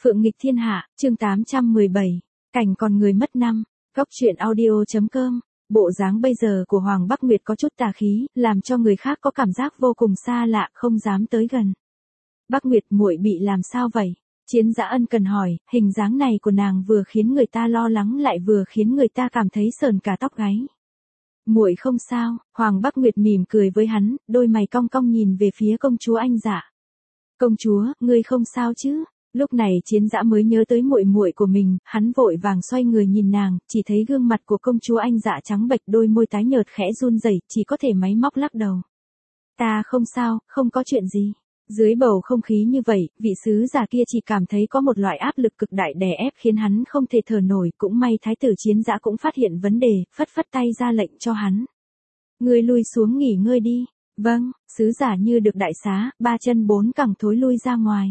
Phượng nghịch thiên hạ, chương 817, cảnh còn người mất năm, góc truyện audio.com. Bộ dáng bây giờ của Hoàng Bắc Nguyệt có chút tà khí, làm cho người khác có cảm giác vô cùng xa lạ, không dám tới gần. Bắc Nguyệt, muội bị làm sao vậy? Chiến Dã ân cần hỏi, hình dáng này của nàng vừa khiến người ta lo lắng lại vừa khiến người ta cảm thấy sờn cả tóc gáy. Muội không sao, Hoàng Bắc Nguyệt mỉm cười với hắn, đôi mày cong cong nhìn về phía công chúa Anh Dạ. Công chúa, ngươi không sao chứ? Lúc này Chiến Dã mới nhớ tới muội muội của mình, hắn vội vàng xoay người nhìn nàng, chỉ thấy gương mặt của công chúa Anh Dạ trắng bệch, đôi môi tái nhợt khẽ run rẩy, chỉ có thể máy móc lắc đầu. Ta không sao, không có chuyện gì. Dưới bầu không khí như vậy, vị sứ giả kia chỉ cảm thấy có một loại áp lực cực đại đè ép khiến hắn không thể thở nổi, cũng may thái tử Chiến Dã cũng phát hiện vấn đề, phất phất tay ra lệnh cho hắn. Ngươi lui xuống nghỉ ngơi đi. Vâng, sứ giả như được đại xá, ba chân bốn cẳng thối lui ra ngoài.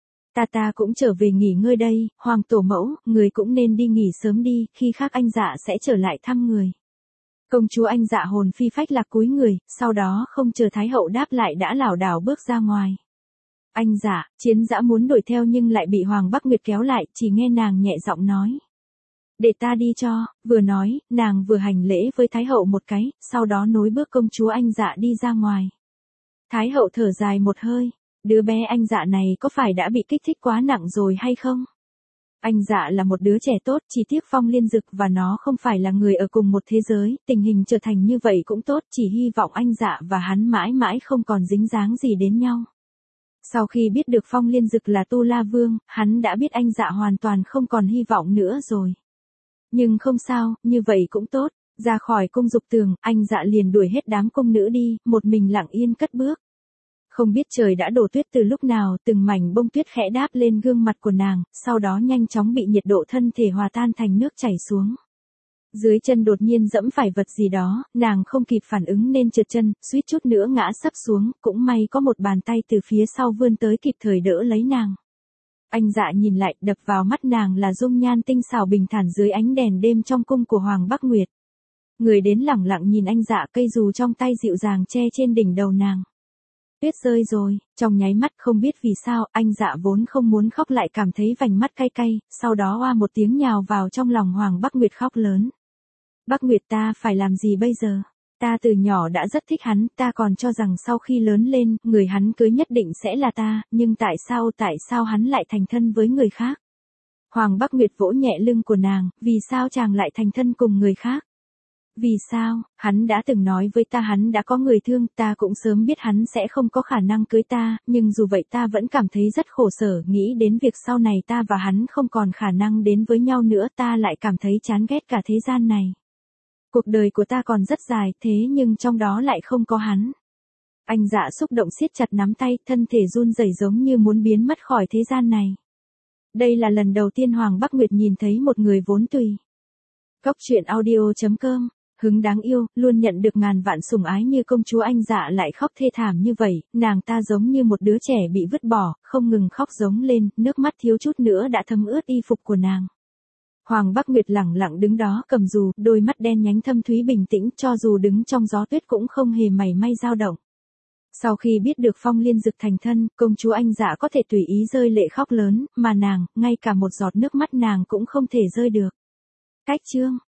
Ta cũng trở về nghỉ ngơi đây, Hoàng tổ mẫu, người cũng nên đi nghỉ sớm đi, khi khác anh Dạ sẽ trở lại thăm người. Công chúa Anh Dạ hồn phi phách lạc cúi người, sau đó không chờ Thái hậu đáp lại đã lảo đảo bước ra ngoài. Anh Dạ, Chiến Dã muốn đuổi theo nhưng lại bị Hoàng Bắc Nguyệt kéo lại, chỉ nghe nàng nhẹ giọng nói. Để ta đi cho, vừa nói, nàng vừa hành lễ với Thái hậu một cái, sau đó nối bước công chúa Anh Dạ đi ra ngoài. Thái hậu thở dài một hơi, đứa bé Anh Dạ này có phải đã bị kích thích quá nặng rồi hay không? Anh Dạ là một đứa trẻ tốt, chỉ tiếc Phong Liên Dực và nó không phải là người ở cùng một thế giới, tình hình trở thành như vậy cũng tốt, chỉ hy vọng Anh Dạ và hắn mãi mãi không còn dính dáng gì đến nhau. Sau khi biết được Phong Liên Dực là Tu La Vương, hắn đã biết Anh Dạ hoàn toàn không còn hy vọng nữa rồi. Nhưng không sao, như vậy cũng tốt, ra khỏi cung Dục Tường, Anh Dạ liền đuổi hết đám cung nữ đi, một mình lặng yên cất bước. Không biết trời đã đổ tuyết từ lúc nào, từng mảnh bông tuyết khẽ đáp lên gương mặt của nàng, sau đó nhanh chóng bị nhiệt độ thân thể hòa tan thành nước chảy xuống. Dưới chân đột nhiên dẫm phải vật gì đó, nàng không kịp phản ứng nên trượt chân, suýt chút nữa ngã sấp xuống, cũng may có một bàn tay từ phía sau vươn tới kịp thời đỡ lấy nàng. Anh Dạ nhìn lại, đập vào mắt nàng là dung nhan tinh xảo bình thản dưới ánh đèn đêm trong cung của Hoàng Bắc Nguyệt. Người đến lẳng lặng nhìn Anh Dạ, cây dù trong tay dịu dàng che trên đỉnh đầu nàng. Tuyết rơi rồi, trong nháy mắt không biết vì sao, Anh Dạ vốn không muốn khóc lại cảm thấy vành mắt cay cay, sau đó oa một tiếng nhào vào trong lòng Hoàng Bắc Nguyệt khóc lớn. Bắc Nguyệt, ta phải làm gì bây giờ? Ta từ nhỏ đã rất thích hắn, ta còn cho rằng sau khi lớn lên, người hắn cưới nhất định sẽ là ta, nhưng tại sao hắn lại thành thân với người khác? Hoàng Bắc Nguyệt vỗ nhẹ lưng của nàng, vì sao chàng lại thành thân cùng người khác? Vì sao, hắn đã từng nói với ta hắn đã có người thương, ta cũng sớm biết hắn sẽ không có khả năng cưới ta, nhưng dù vậy ta vẫn cảm thấy rất khổ sở, nghĩ đến việc sau này ta và hắn không còn khả năng đến với nhau nữa, ta lại cảm thấy chán ghét cả thế gian này. Cuộc đời của ta còn rất dài, thế nhưng trong đó lại không có hắn. Anh Dạ xúc động siết chặt nắm tay, thân thể run rẩy giống như muốn biến mất khỏi thế gian này. Đây là lần đầu tiên Hoàng Bắc Nguyệt nhìn thấy một người vốn tùy. Góc truyện audio.com. Hứng đáng yêu, luôn nhận được ngàn vạn sủng ái như công chúa Anh Dạ lại khóc thê thảm như vậy, nàng ta giống như một đứa trẻ bị vứt bỏ, không ngừng khóc giống lên, nước mắt thiếu chút nữa đã thấm ướt y phục của nàng. Hoàng Bắc Nguyệt lẳng lặng đứng đó cầm dù, đôi mắt đen nhánh thâm thúy bình tĩnh, cho dù đứng trong gió tuyết cũng không hề mảy may dao động. Sau khi biết được Phong Liên Dực thành thân, công chúa Anh Dạ có thể tùy ý rơi lệ khóc lớn, mà nàng, ngay cả một giọt nước mắt nàng cũng không thể rơi được. Cách chương